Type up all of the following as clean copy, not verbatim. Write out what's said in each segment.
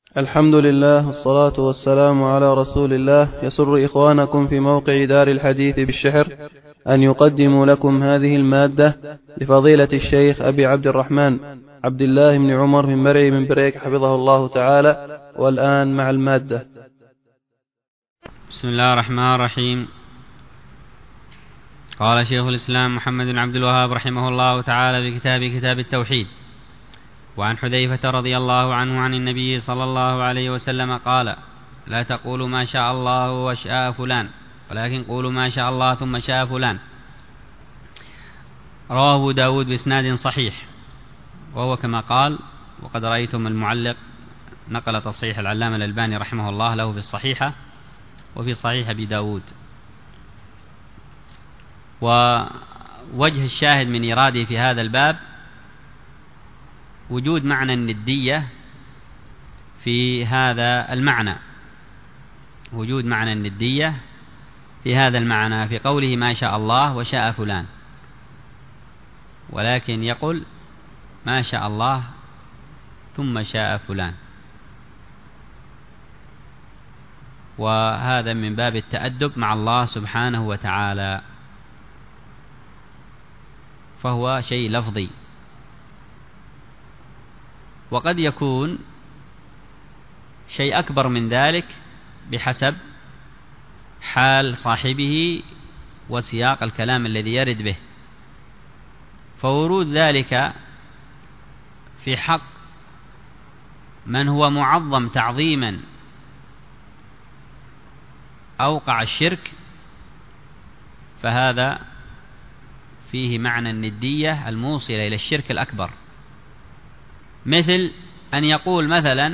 الحمد لله والصلاة والسلام على رسول الله. يسر إخوانكم في موقع دار الحديث بالشحر أن يقدموا لكم هذه المادة لفضيلة الشيخ أبي عبد الرحمن عبد الله بن عمر من مرعي من بريك حفظه الله تعالى. والآن مع المادة. بسم الله الرحمن الرحيم. قال شيخ الإسلام محمد بن عبد الوهاب رحمه الله تعالى بكتاب التوحيد: وعن حذيفة رضي الله عنه عن النبي صلى الله عليه وسلم قال: لا تقولوا ما شاء الله وشاء فلان، ولكن قولوا ما شاء الله ثم شاء فلان. رواه أبو داود بإسناد صحيح، وهو كما قال. وقد رأيتم المعلق نقل تصحيح العلامة الألباني رحمه الله له في الصحيحة وفي صحيح أبي داود. ووجه الشاهد من إراده في هذا الباب وجود معنى الندية في هذا المعنى، وجود معنى الندية في هذا المعنى في قوله ما شاء الله وشاء فلان، ولكن يقول ما شاء الله ثم شاء فلان، وهذا من باب التأدب مع الله سبحانه وتعالى، فهو شيء لفظي. وقد يكون شيء أكبر من ذلك بحسب حال صاحبه وسياق الكلام الذي يرد به، فورود ذلك في حق من هو معظم تعظيما أوقع الشرك، فهذا فيه معنى الندية الموصلة إلى الشرك الأكبر، مثل أن يقول مثلا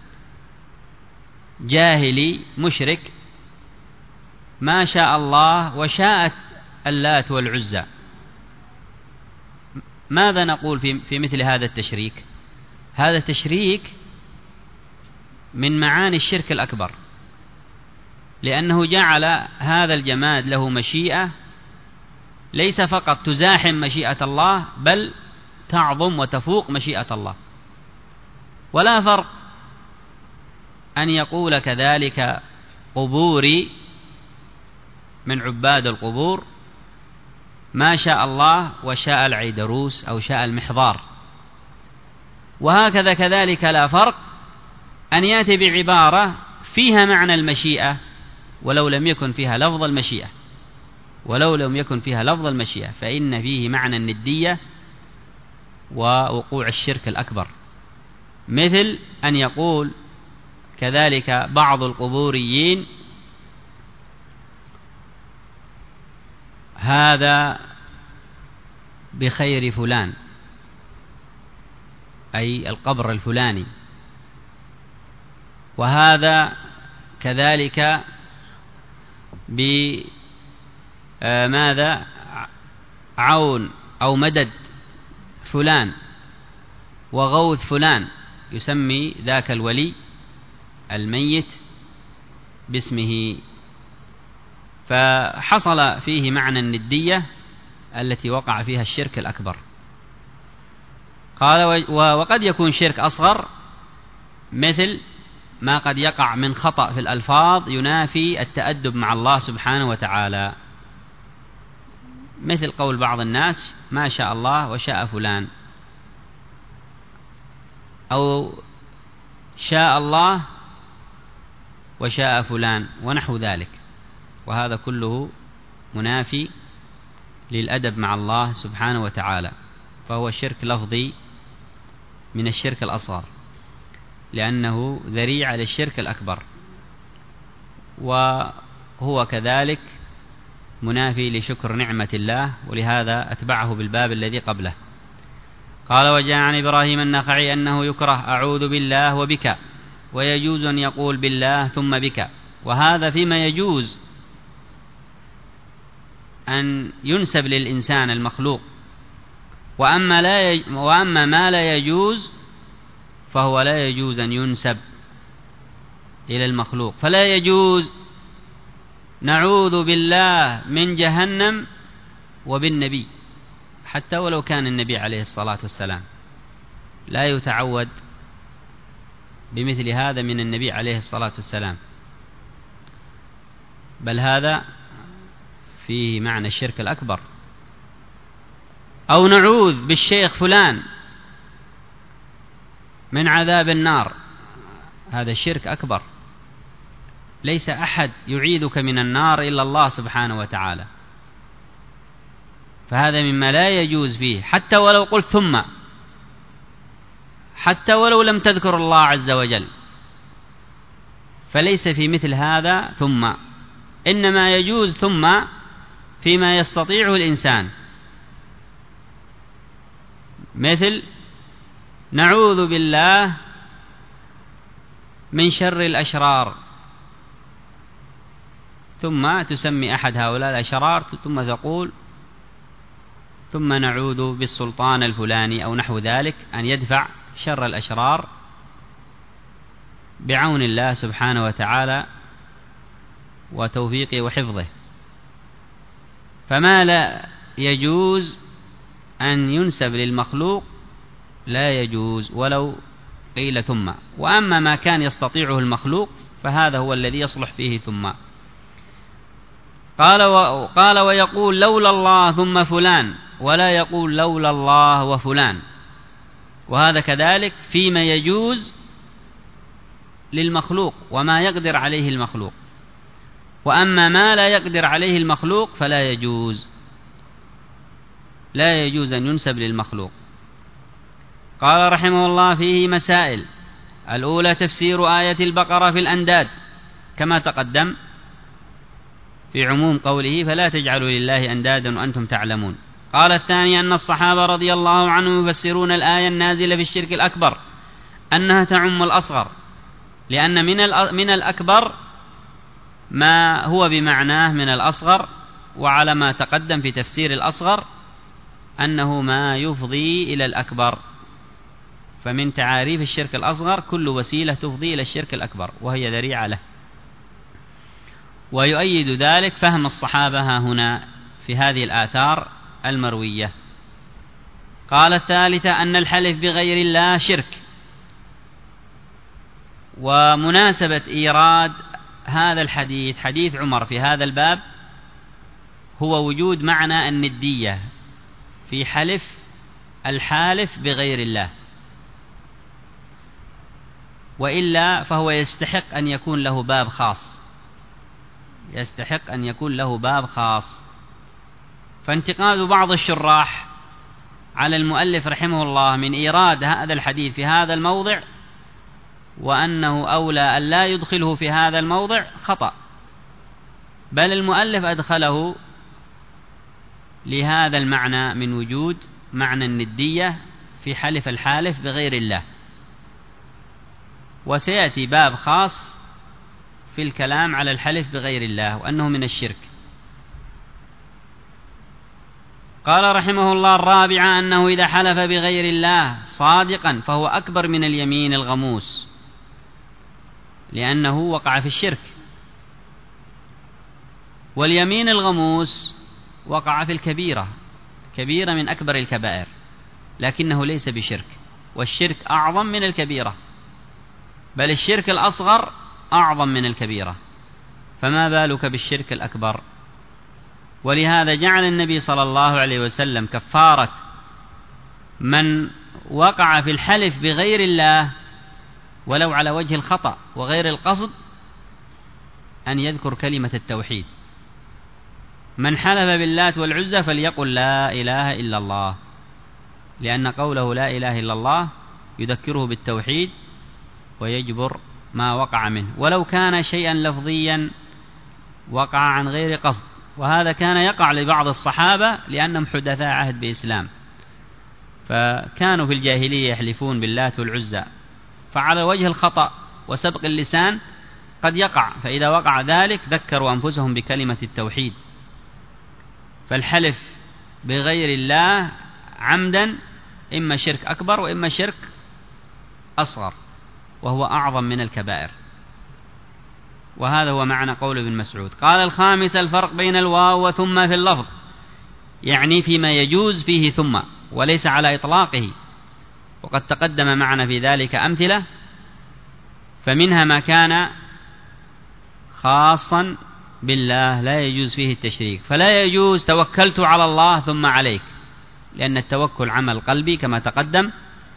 جاهلي مشرك ما شاء الله وشاءت اللات والعزى. ماذا نقول في مثل هذا التشريك؟ هذا تشريك من معاني الشرك الأكبر، لأنه جعل هذا الجماد له مشيئة ليس فقط تزاحم مشيئة الله، بل تعظم وتفوق مشيئة الله. ولا فرق أن يقول كذلك قبوري من عباد القبور ما شاء الله وشاء العيدروس أو شاء المحضار، وهكذا كذلك لا فرق أن يأتي بعبارة فيها معنى المشيئة ولو لم يكن فيها لفظ المشيئة، فإن فيه معنى الندية ووقوع الشرك الأكبر، مثل أن يقول كذلك بعض القبوريين هذا بخير فلان، أي القبر الفلاني، وهذا كذلك بماذا عون أو مدد فلان وغوث فلان، يسمي ذاك الولي الميت باسمه، فحصل فيه معنى الندية التي وقع فيها الشرك الأكبر. قال وقد يكون شرك أصغر، مثل ما قد يقع من خطأ في الألفاظ ينافي التأدب مع الله سبحانه وتعالى، مثل قول بعض الناس ما شاء الله وشاء فلان، أو شاء الله وشاء فلان ونحو ذلك، وهذا كله منافي للأدب مع الله سبحانه وتعالى، فهو شرك لفظي من الشرك الأصغر، لأنه ذريعة للشرك الأكبر، وهو كذلك منافي لشكر نعمة الله، ولهذا أتبعه بالباب الذي قبله. قال وجاء عن إبراهيم النخعي أنه يكره أعوذ بالله وبك، ويجوز أن يقول بالله ثم بك، وهذا فيما يجوز أن ينسب للإنسان المخلوق، وأما ما لا يجوز فهو لا يجوز أن ينسب إلى المخلوق، فلا يجوز نعوذ بالله من جهنم وبالنبي، حتى ولو كان النبي عليه الصلاة والسلام لا يتعود بمثل هذا من النبي عليه الصلاة والسلام، بل هذا فيه معنى الشرك الأكبر. أو نعوذ بالشيخ فلان من عذاب النار، هذا الشرك أكبر. ليس أحد يعيذك من النار إلا الله سبحانه وتعالى، فهذا مما لا يجوز فيه، حتى ولو قلت ثم، حتى ولو لم تذكر الله عز وجل، فليس في مثل هذا ثم، إنما يجوز ثم فيما يستطيعه الإنسان، مثل نعوذ بالله من شر الأشرار، ثم تسمي أحد هؤلاء الأشرار ثم تقول ثم نعوذ بالسلطان الفلاني أو نحو ذلك أن يدفع شر الأشرار بعون الله سبحانه وتعالى وتوفيقه وحفظه. فما لا يجوز أن ينسب للمخلوق لا يجوز ولو قيل ثم، وأما ما كان يستطيعه المخلوق فهذا هو الذي يصلح فيه ثم. قال ويقول لولا الله ثم فلان، ولا يقول لولا الله وفلان، وهذا كذلك فيما يجوز للمخلوق وما يقدر عليه المخلوق، وأما ما لا يقدر عليه المخلوق فلا يجوز، لا يجوز أن ينسب للمخلوق. قال رحمه الله فيه مسائل: الأولى تفسير آية البقرة في الأنداد كما تقدم في عموم قوله فلا تجعلوا لله أندادا وأنتم تعلمون. قال الثاني أن الصحابة رضي الله عنهم يفسرون الآية النازلة في الشرك الأكبر أنها تعم الأصغر، لأن من الأكبر ما هو بمعناه من الأصغر، وعلى ما تقدم في تفسير الأصغر أنه ما يفضي إلى الأكبر، فمن تعاريف الشرك الأصغر كل وسيلة تفضي إلى الشرك الأكبر وهي ذريعة له. ويؤيد ذلك فهم الصحابة هنا في هذه الآثار المروية. قال الثالثة أن الحلف بغير الله شرك. ومناسبة إيراد هذا الحديث حديث عمر في هذا الباب هو وجود معنى الندية في حلف الحالف بغير الله، وإلا فهو يستحق أن يكون له باب خاص، يستحق أن يكون له باب خاص. فانتقاد بعض الشراح على المؤلف رحمه الله من إيراد هذا الحديث في هذا الموضع وأنه أولى أن لا يدخله في هذا الموضع خطأ، بل المؤلف أدخله لهذا المعنى من وجود معنى الندية في حلف الحالف بغير الله، وسيأتي باب خاص في الكلام على الحلف بغير الله وأنه من الشرك. قال رحمه الله الرابعة أنه إذا حلف بغير الله صادقا فهو أكبر من اليمين الغموس، لأنه وقع في الشرك، واليمين الغموس وقع في الكبيرة، كبيرة من أكبر الكبائر، لكنه ليس بشرك، والشرك أعظم من الكبيرة، بل الشرك الأصغر أعظم من الكبيرة، فما بالك بالشرك الأكبر. ولهذا جعل النبي صلى الله عليه وسلم كفارة من وقع في الحلف بغير الله ولو على وجه الخطأ وغير القصد أن يذكر كلمة التوحيد. من حلف باللات والعزى فليقل لا إله إلا الله، لأن قوله لا إله إلا الله يذكره بالتوحيد ويجبر ما وقع منه، ولو كان شيئا لفظيا وقع عن غير قصد، وهذا كان يقع لبعض الصحابة لأنهم حدثاء عهد بإسلام، فكانوا في الجاهلية يحلفون باللات والعزى، فعلى وجه الخطأ وسبق اللسان قد يقع، فإذا وقع ذلك ذكروا أنفسهم بكلمة التوحيد. فالحلف بغير الله عمدا إما شرك أكبر وإما شرك أصغر، وهو أعظم من الكبائر، وهذا هو معنى قول ابن مسعود. قال الخامس الفرق بين الواو وثم في اللفظ، يعني فيما يجوز فيه ثم وليس على إطلاقه، وقد تقدم معنا في ذلك أمثلة فمنها ما كان خاصا بالله لا يجوز فيه التشريك، فلا يجوز توكلت على الله ثم عليك، لأن التوكل عمل قلبي كما تقدم،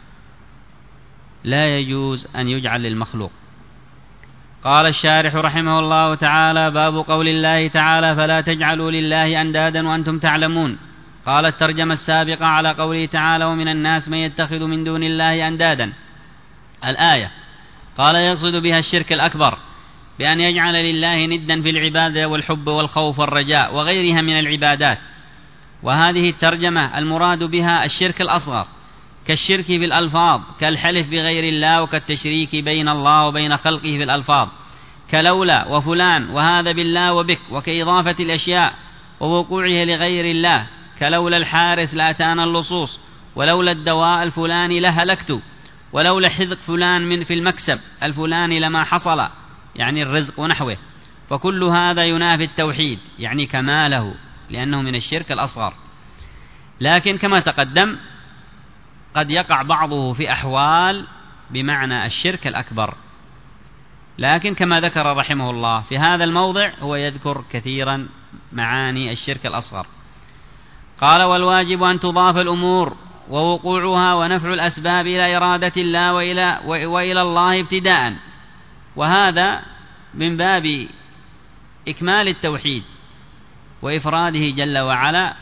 لا يجوز أن يجعل للمخلوق. قال الشارح رحمه الله تعالى: باب قول الله تعالى: فلا تجعلوا لله أندادا وأنتم تعلمون. قال الترجمة السابقة على قوله تعالى: ومن الناس من يتخذ من دون الله أندادا، الآية. قال يقصد بها الشرك الأكبر، بأن يجعل لله ندا في العبادة والحب والخوف والرجاء وغيرها من العبادات. وهذه الترجمة المراد بها الشرك الأصغر، كالشرك في الألفاظ، كالحلف بغير الله، وكالتشريك بين الله وبين خلقه في الألفاظ، كلولا وفلان وهذا بالله وبك، وكإضافة الأشياء ووقوعها لغير الله، كلولا الحارس لأتانا اللصوص، ولولا الدواء الفلاني لهلكت، ولولا حذق فلان من في المكسب الفلاني لما حصل، يعني الرزق ونحوه. فكل هذا ينافي التوحيد، يعني كماله، لأنه من الشرك الأصغر. لكن كما تقدم قد يقع بعضه في أحوال بمعنى الشرك الأكبر، لكن كما ذكر رحمه الله في هذا الموضع هو يذكر كثيرا معاني الشرك الأصغر. قال: والواجب أن تضاف الأمور ووقوعها ونفع الأسباب إلى إرادة الله وإلى الله ابتداء، وهذا من باب إكمال التوحيد وإفراده جل وعلا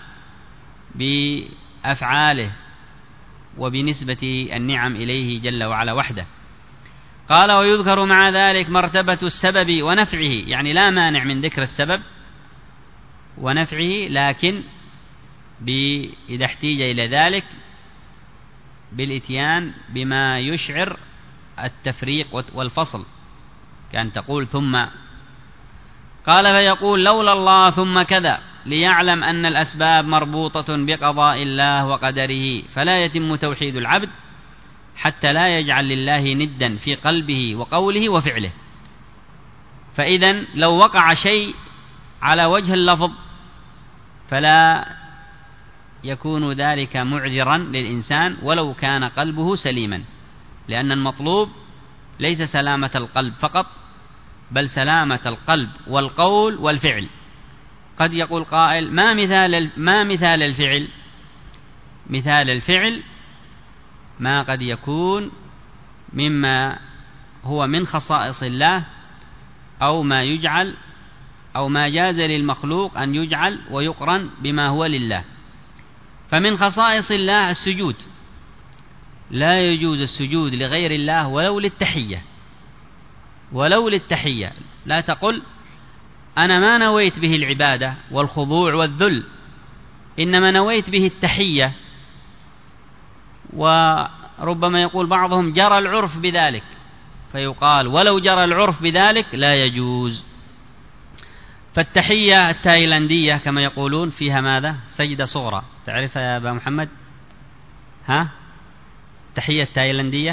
بأفعاله وبنسبة النعم إليه جل وعلا وحده. قال: ويذكر مع ذلك مرتبة السبب ونفعه، يعني لا مانع من ذكر السبب ونفعه، لكن إذا احتيج إلى ذلك بالإتيان بما يشعر التفريق والفصل، كأن تقول ثم. قال: فيقول لولا الله ثم كذا، ليعلم أن الأسباب مربوطة بقضاء الله وقدره، فلا يتم توحيد العبد حتى لا يجعل لله ندا في قلبه وقوله وفعله. فإذا لو وقع شيء على وجه اللفظ فلا يكون ذلك معذرا للإنسان ولو كان قلبه سليما، لأن المطلوب ليس سلامة القلب فقط، بل سلامة القلب والقول والفعل. قد يقول قائل: ما مثال الفعل؟ مثال الفعل ما قد يكون مما هو من خصائص الله، أو ما يجعل أو ما جاز للمخلوق أن يجعل ويقرن بما هو لله. فمن خصائص الله السجود، لا يجوز السجود لغير الله ولو للتحية، ولو للتحية. لا تقل أنا ما نويت به العبادة والخضوع والذل، إنما نويت به التحية. وربما يقول بعضهم جرى العرف بذلك، فيقال ولو جرى العرف بذلك لا يجوز. فالتحية التايلاندية كما يقولون فيها ماذا؟ سجدة صغرى، تعرفها يا أبا محمد؟ التحية التايلاندية،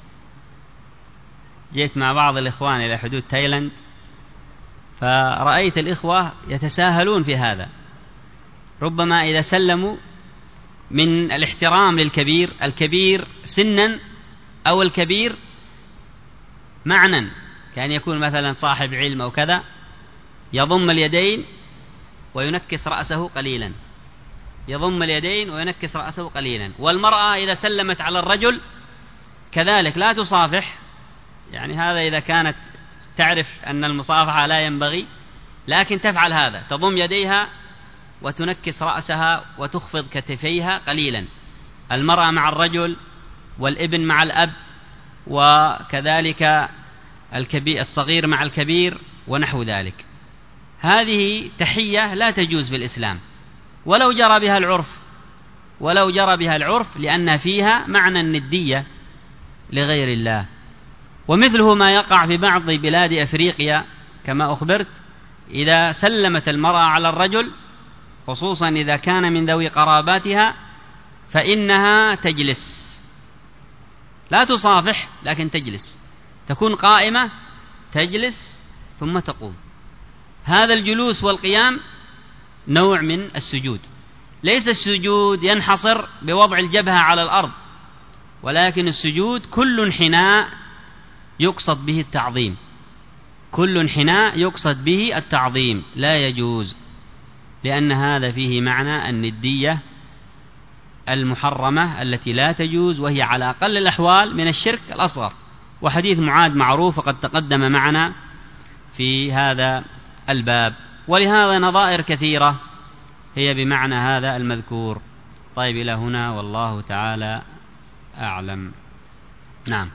جئت مع بعض الإخوان إلى حدود تايلاند، فرأيت الإخوة يتساهلون في هذا. ربما إذا سلموا من الاحترام للكبير، الكبير سنا أو الكبير معنى، كان يكون مثلا صاحب علم أو كذا، يضم اليدين وينكس رأسه قليلا، يضم اليدين وينكس رأسه قليلا. والمرأة إذا سلمت على الرجل كذلك لا تصافح، يعني هذا إذا كانت تعرف أن المصافحة لا ينبغي، لكن تفعل هذا، تضم يديها وتنكس رأسها وتخفض كتفيها قليلا. المرأة مع الرجل، والابن مع الأب، وكذلك الصغير مع الكبير ونحو ذلك. هذه تحية لا تجوز في الإسلام ولو جرى بها العرف، ولو جرى بها العرف، لأن فيها معنى الندية لغير الله. ومثله ما يقع في بعض بلاد أفريقيا كما أخبرت، إذا سلمت المرأة على الرجل خصوصا إذا كان من ذوي قراباتها فإنها تجلس، لا تصافح لكن تجلس، تكون قائمة تجلس ثم تقوم. هذا الجلوس والقيام نوع من السجود. ليس السجود ينحصر بوضع الجبهة على الأرض، ولكن السجود كل انحناء يقصد به التعظيم، كل انحناء يقصد به التعظيم لا يجوز، لأن هذا فيه معنى الندية المحرمة التي لا تجوز، وهي على أقل الأحوال من الشرك الأصغر. وحديث معاذ معروف وقد تقدم معنا في هذا الباب، ولهذا نظائر كثيرة هي بمعنى هذا المذكور. طيب إلى هنا والله تعالى أعلم. نعم.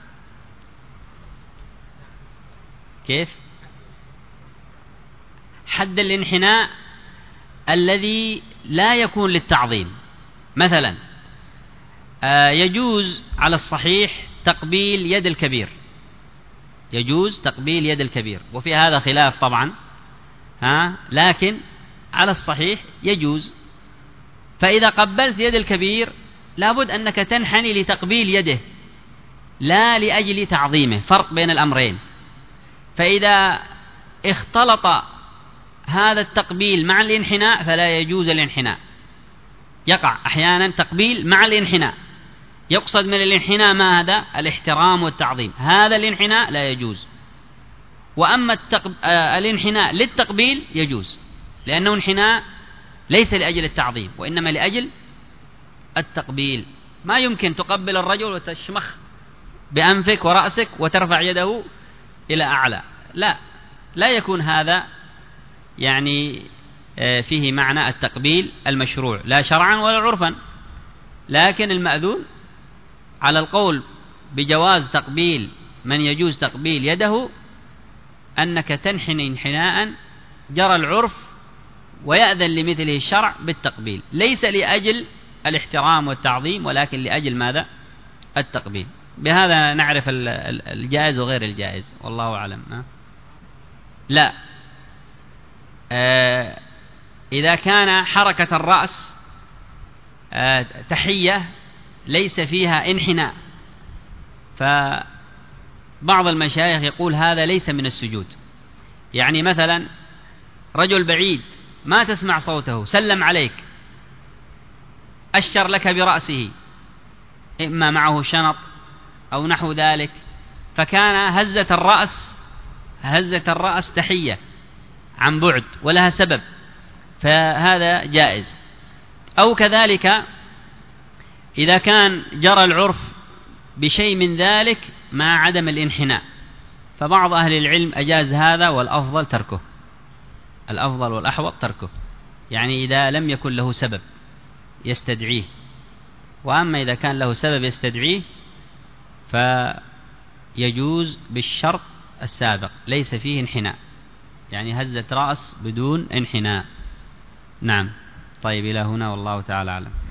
كيف؟ حد الانحناء الذي لا يكون للتعظيم، مثلا يجوز على الصحيح تقبيل يد الكبير، يجوز تقبيل يد الكبير، وفي هذا خلاف طبعا، لكن على الصحيح يجوز. فإذا قبلت يد الكبير لابد أنك تنحني لتقبيل يده لا لأجل تعظيمه، فرق بين الأمرين. فإذا اختلط هذا التقبيل مع الانحناء فلا يجوز الانحناء. يقع أحيانا تقبيل مع الانحناء، يقصد من الانحناء ماذا؟ الاحترام والتعظيم، هذا الانحناء لا يجوز. وأما الانحناء للتقبيل يجوز، لأنه انحناء ليس لأجل التعظيم وإنما لأجل التقبيل. ما يمكن تقبل الرجل وتشمخ بأنفك ورأسك وترفع يده إلى أعلى، لا يكون هذا يعني فيه معنى التقبيل المشروع لا شرعا ولا عرفا. لكن المأذون على القول بجواز تقبيل من يجوز تقبيل يده أنك تنحني انحناء جرى العرف ويأذن لمثله الشرع بالتقبيل، ليس لأجل الاحترام والتعظيم ولكن لأجل ماذا؟ التقبيل. بهذا نعرف الجائز وغير الجائز، والله أعلم. لا، إذا كان حركة الرأس تحية ليس فيها انحناء، فبعض المشايخ يقول هذا ليس من السجود. يعني مثلا رجل بعيد ما تسمع صوته سلم عليك، أشر لك برأسه، إما معه شنط أو نحو ذلك، فكان هزة الرأس تحية عن بعد ولها سبب، فهذا جائز. أو كذلك إذا كان جرى العرف بشيء من ذلك مع عدم الانحناء، فبعض أهل العلم أجاز هذا، والأفضل تركه، الأفضل والأحوط تركه، يعني إذا لم يكن له سبب يستدعيه. وأما إذا كان له سبب يستدعيه فيجوز بالشرط السابق، ليس فيه انحناء، يعني هزة رأس بدون انحناء. نعم. طيب إلى هنا والله تعالى أعلم.